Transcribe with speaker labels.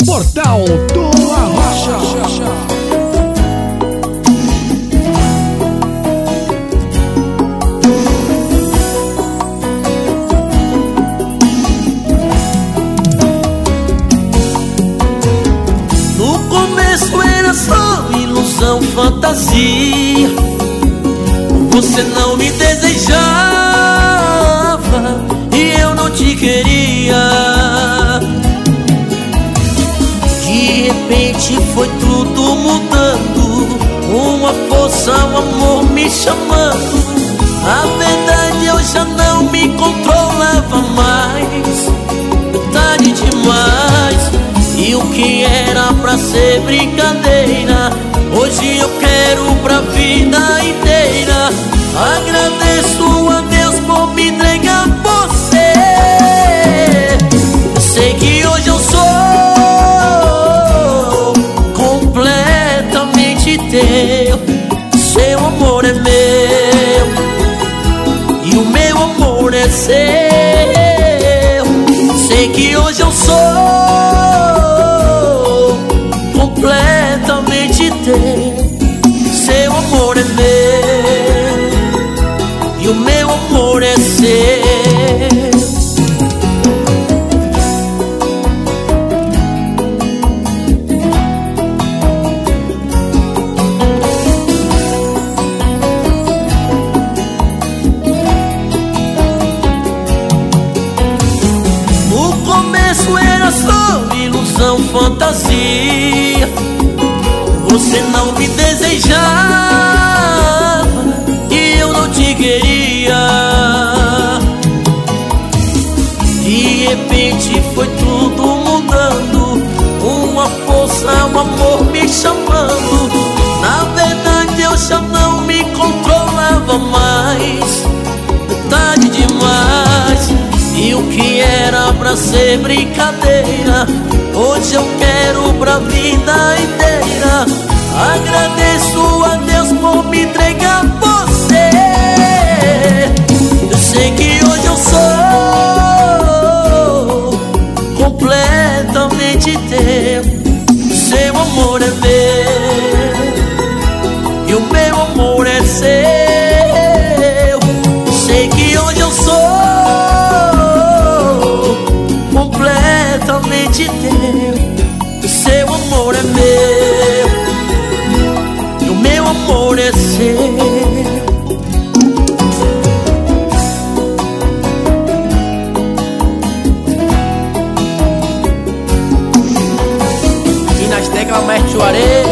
Speaker 1: Portal do Arrocha.
Speaker 2: No começo era só ilusão, fantasia. Você não me desejava e eu não te queria. De repente foi tudo mudando, uma força, um amor me chamando. A verdade eu já não me controlava mais, tarde demais. E o que era pra ser brincadeira, hoje eu quero pra vida inteira. Agradeço a Deus por me entregar você. Eu sei que hoje eu sou completamente teu. Seu amor é meu e o meu amor é seu. Sei que hoje eu sou completamente teu. Seu amor é meu e o meu amor é seu. No começo era só ilusão, fantasia. Você não me desejava e eu não te queria. De repente foi tudo mudando, uma força, um amor me chamando. Na verdade eu já não me controlava mais, tarde demais. E o que era pra ser brincadeira, hoje eu quero pra vida inteira. Agradeço a Deus por me entregar você. Eu sei que hoje eu sou completamente teu. Seu amor é meu e o meu amor é seu. Sei que hoje eu sou completamente teu. Seu amor é meu e o meu amor é seu. E nas teclas mais Juarez.